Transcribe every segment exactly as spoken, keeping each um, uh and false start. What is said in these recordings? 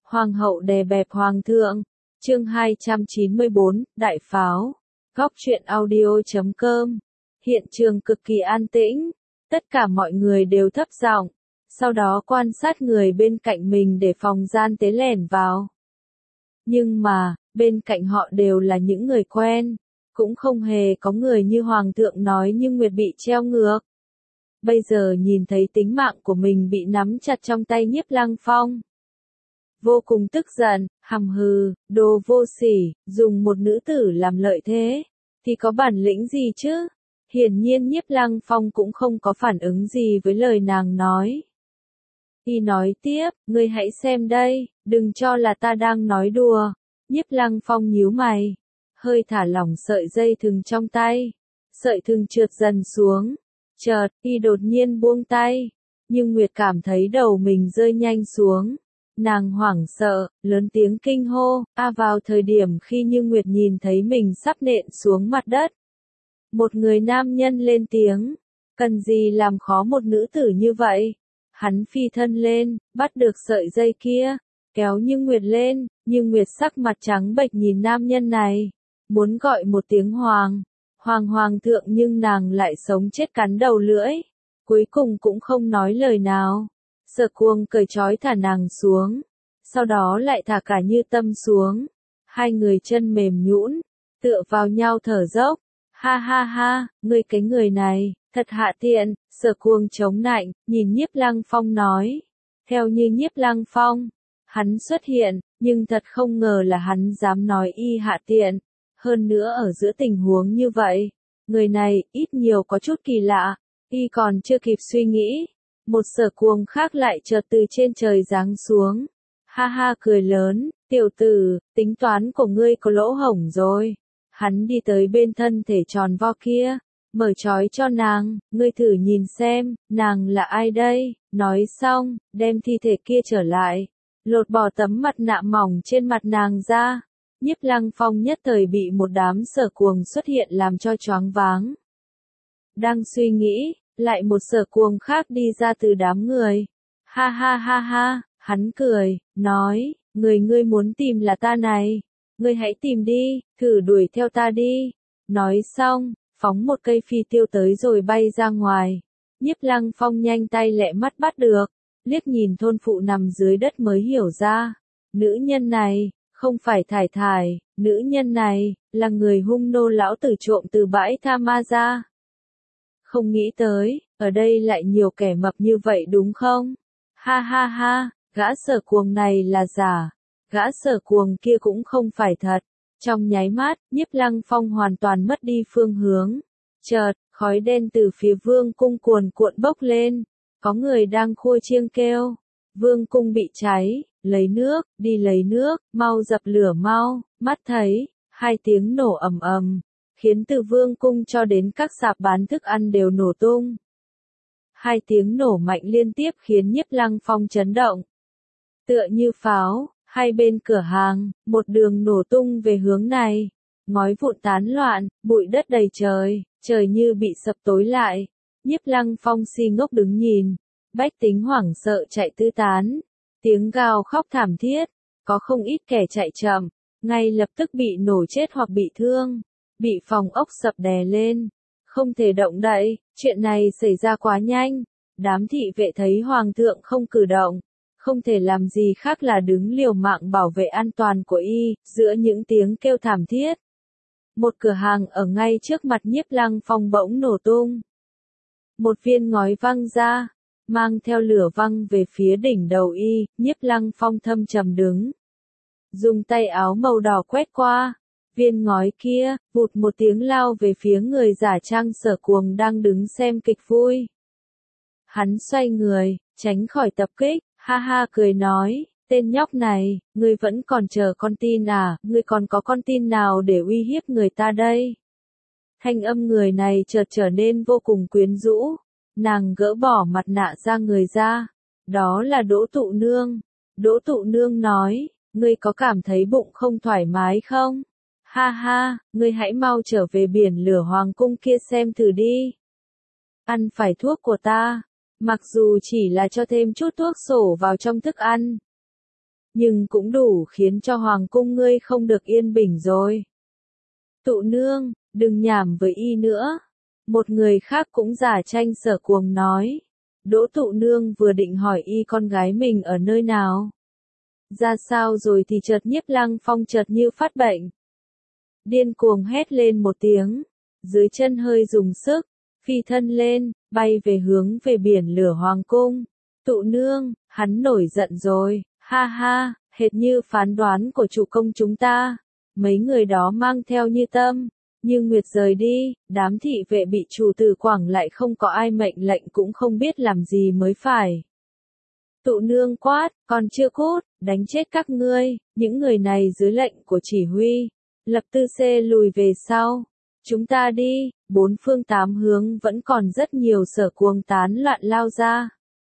Hoàng hậu đè bẹp hoàng thượng. Chương hai trăm chín mươi bốn, Đại pháo. Góc truyện audio chấm com. Hiện trường cực kỳ an tĩnh, tất cả mọi người đều thấp giọng, sau đó quan sát người bên cạnh mình để phòng gian tế lẻn vào. Nhưng mà, bên cạnh họ đều là những người quen, cũng không hề có người như hoàng thượng nói như Nguyệt bị treo ngược. Bây giờ nhìn thấy tính mạng của mình bị nắm chặt trong tay Nhiếp Lăng Phong, vô cùng tức giận, hằm hừ, đồ vô sỉ, dùng một nữ tử làm lợi thế, thì có bản lĩnh gì chứ? Hiển nhiên Nhiếp Lăng Phong cũng không có phản ứng gì với lời nàng nói. Y nói tiếp, ngươi hãy xem đây, đừng cho là ta đang nói đùa. Nhiếp Lăng Phong nhíu mày, hơi thả lỏng sợi dây thừng trong tay, sợi thừng trượt dần xuống, chợt, y đột nhiên buông tay, nhưng Nguyệt cảm thấy đầu mình rơi nhanh xuống. Nàng hoảng sợ, lớn tiếng kinh hô, a vào thời điểm khi Như Nguyệt nhìn thấy mình sắp nện xuống mặt đất. Một người nam nhân lên tiếng, cần gì làm khó một nữ tử như vậy? Hắn phi thân lên, bắt được sợi dây kia, kéo Như Nguyệt lên, Như Nguyệt sắc mặt trắng bệch nhìn nam nhân này, muốn gọi một tiếng hoàng, hoàng hoàng thượng nhưng nàng lại sống chết cắn đầu lưỡi, cuối cùng cũng không nói lời nào. Sở Cuồng cởi trói thả nàng xuống, sau đó lại thả cả Như Tâm xuống. Hai người chân mềm nhũn, tựa vào nhau thở dốc. Ha ha ha, ngươi cái người này, thật hạ tiện. Sở Cuồng chống nạnh, nhìn Nhiếp Lăng Phong nói. Theo như Nhiếp Lăng Phong, hắn xuất hiện, nhưng thật không ngờ là hắn dám nói y hạ tiện. Hơn nữa ở giữa tình huống như vậy, người này ít nhiều có chút kỳ lạ. Y còn chưa kịp suy nghĩ, một Sở Cuồng khác lại chợt từ trên trời giáng xuống. Ha ha cười lớn, tiểu tử, tính toán của ngươi có lỗ hổng rồi. Hắn đi tới bên thân thể tròn vo kia, mở trói cho nàng, ngươi thử nhìn xem, nàng là ai đây? Nói xong, đem thi thể kia trở lại, lột bỏ tấm mặt nạ mỏng trên mặt nàng ra. Nhiếp Lăng Phong nhất thời bị một đám Sở Cuồng xuất hiện làm cho choáng váng. Đang suy nghĩ, lại một Sở Cuồng khác đi ra từ đám người. Ha ha ha ha, hắn cười, nói, người ngươi muốn tìm là ta này. Ngươi hãy tìm đi, thử đuổi theo ta đi. Nói xong, phóng một cây phi tiêu tới rồi bay ra ngoài. Nhiếp Lăng Phong nhanh tay lẹ mắt bắt được, liếc nhìn thôn phụ nằm dưới đất mới hiểu ra. Nữ nhân này, không phải Thải Thải, nữ nhân này, là người hung nô lão tử trộm từ bãi Tha Ma ra. Không nghĩ tới, ở đây lại nhiều kẻ mập như vậy đúng không? Ha ha ha, gã Sở Cuồng này là giả. Gã Sở Cuồng kia cũng không phải thật. Trong nháy mắt, Nhiếp Lăng Phong hoàn toàn mất đi phương hướng. Chợt, khói đen từ phía vương cung cuồn cuộn bốc lên. Có người đang khua chiêng kêu. Vương cung bị cháy, lấy nước, đi lấy nước, mau dập lửa mau. Mắt thấy, hai tiếng nổ ầm ầm, khiến từ vương cung cho đến các sạp bán thức ăn đều nổ tung. Hai tiếng nổ mạnh liên tiếp khiến Nhiếp Lăng Phong chấn động. Tựa như pháo. Hai bên cửa hàng, một đường nổ tung về hướng này. Ngói vụn tán loạn, bụi đất đầy trời, trời như bị sập tối lại. Nhiếp Lăng Phong si ngốc đứng nhìn. Bách tính hoảng sợ chạy tứ tán. Tiếng gào khóc thảm thiết. Có không ít kẻ chạy chậm, ngay lập tức bị nổ chết hoặc bị thương. Bị phòng ốc sập đè lên. Không thể động đậy, chuyện này xảy ra quá nhanh. Đám thị vệ thấy hoàng thượng không cử động, không thể làm gì khác là đứng liều mạng bảo vệ an toàn của y, giữa những tiếng kêu thảm thiết. Một cửa hàng ở ngay trước mặt Nhiếp Lăng Phong bỗng nổ tung. Một viên ngói văng ra, mang theo lửa văng về phía đỉnh đầu y. Nhiếp Lăng Phong thâm trầm đứng, dùng tay áo màu đỏ quét qua. Viên ngói kia, vụt một tiếng lao về phía người giả trang Sở Cuồng đang đứng xem kịch vui. Hắn xoay người, tránh khỏi tập kích. Ha ha cười nói, tên nhóc này, ngươi vẫn còn chờ con tin à, ngươi còn có con tin nào để uy hiếp người ta đây? Thanh âm người này chợt trở nên vô cùng quyến rũ, nàng gỡ bỏ mặt nạ ra người ra, đó là Đỗ Tụ Nương. Đỗ Tụ Nương nói, ngươi có cảm thấy bụng không thoải mái không? Ha ha, ngươi hãy mau trở về biển lửa hoàng cung kia xem thử đi. Ăn phải thuốc của ta. Mặc dù chỉ là cho thêm chút thuốc sổ vào trong thức ăn, nhưng cũng đủ khiến cho hoàng cung ngươi không được yên bình rồi. Tụ nương, đừng nhảm với y nữa. Một người khác cũng giả tranh Sở Cuồng nói. Đỗ Tụ nương vừa định hỏi y con gái mình ở nơi nào. Ra sao rồi thì chợt Nhiếp Lăng Phong chợt như phát bệnh. Điên cuồng hét lên một tiếng, dưới chân hơi dùng sức, phi thân lên, bay về hướng về biển lửa hoàng cung. Tụ nương, hắn nổi giận rồi, ha ha, hệt như phán đoán của chủ công chúng ta. Mấy người đó mang theo Như Tâm, Như Nguyệt rời đi, đám thị vệ bị chủ tử quảng lại không có ai mệnh lệnh cũng không biết làm gì mới phải. Tụ nương quát, còn chưa cút, đánh chết các ngươi, những người này dưới lệnh của chỉ huy. Lập Tư Xê lùi về sau. Chúng ta đi, bốn phương tám hướng vẫn còn rất nhiều Sở Cuồng tán loạn lao ra.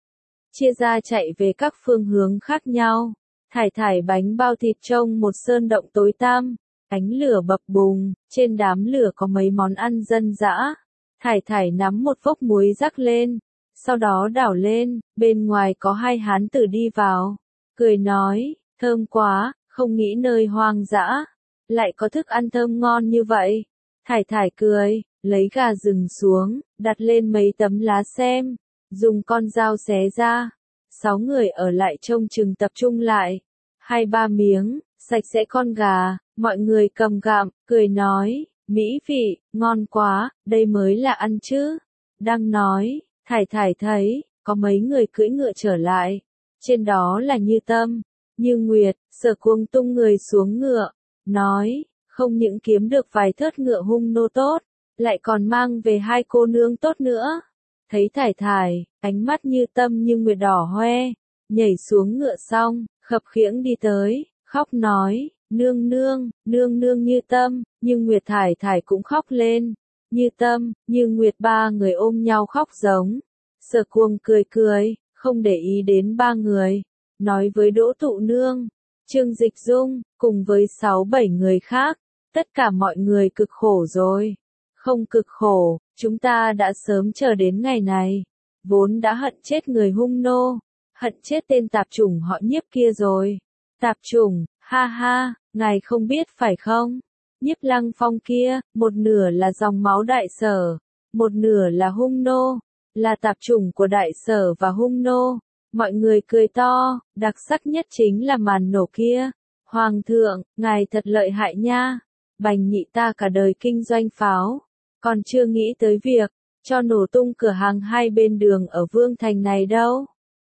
Chia ra chạy về các phương hướng khác nhau. Thải thải bánh bao thịt trông một sơn động tối tăm. Ánh lửa bập bùng, trên đám lửa có mấy món ăn dân dã. Thải thải nắm một vốc muối rắc lên. Sau đó đảo lên, bên ngoài có hai hán tử đi vào. Cười nói, thơm quá, không nghĩ nơi hoang dã lại có thức ăn thơm ngon như vậy. Thải thải cười, lấy gà rừng xuống, đặt lên mấy tấm lá xem, dùng con dao xé ra. Sáu người ở lại trông chừng tập trung lại. Hai ba miếng, sạch sẽ con gà, mọi người cầm gặm, cười nói, mỹ vị, ngon quá, đây mới là ăn chứ. Đang nói, thải thải thấy, có mấy người cưỡi ngựa trở lại. Trên đó là Như Tâm, Như Nguyệt, Sở Cuồng tung người xuống ngựa. Nói, không những kiếm được vài thớt ngựa hung nô tốt, lại còn mang về hai cô nương tốt nữa. Thấy thải thải, ánh mắt Như Tâm Như Nguyệt đỏ hoe, nhảy xuống ngựa xong, khập khiễng đi tới, khóc nói, nương nương, nương nương. Như Tâm, Như Nguyệt thải thải cũng khóc lên. Như Tâm, Như Nguyệt ba người ôm nhau khóc giống. Sở Cuồng cười cười, không để ý đến ba người, nói với Đỗ Tụ nương, Trương Dịch Dung, cùng với sáu bảy người khác, tất cả mọi người cực khổ rồi. Không cực khổ, chúng ta đã sớm chờ đến ngày này, vốn đã hận chết người hung nô, hận chết tên tạp chủng họ Nhiếp kia rồi. Tạp chủng, ha ha, ngài không biết phải không? Nhiếp Lăng Phong kia, một nửa là dòng máu Đại Sở, một nửa là hung nô, là tạp chủng của Đại Sở và hung nô. Mọi người cười to, đặc sắc nhất chính là màn nổ kia. Hoàng thượng, ngài thật lợi hại nha. Bành nhị ta cả đời kinh doanh pháo, còn chưa nghĩ tới việc cho nổ tung cửa hàng hai bên đường ở Vương Thành này đâu.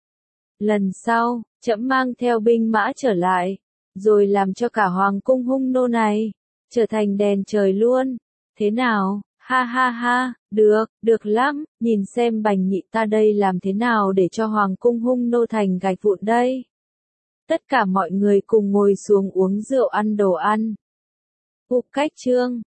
Lần sau, trẫm mang theo binh mã trở lại, rồi làm cho cả hoàng cung hung nô này trở thành đèn trời luôn. Thế nào? Ha ha ha, được, được lắm, nhìn xem Bành nhị ta đây làm thế nào để cho hoàng cung hung nô thành gạch vụn đây. Tất cả mọi người cùng ngồi xuống uống rượu ăn đồ ăn. Hụp cách chương